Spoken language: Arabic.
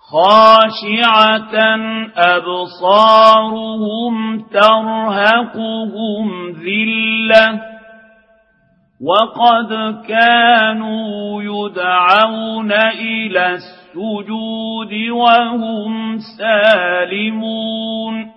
خاشعة أبصارهم ترهقهم ذلة وقد كانوا يدعون إلى السجود وهم سالمون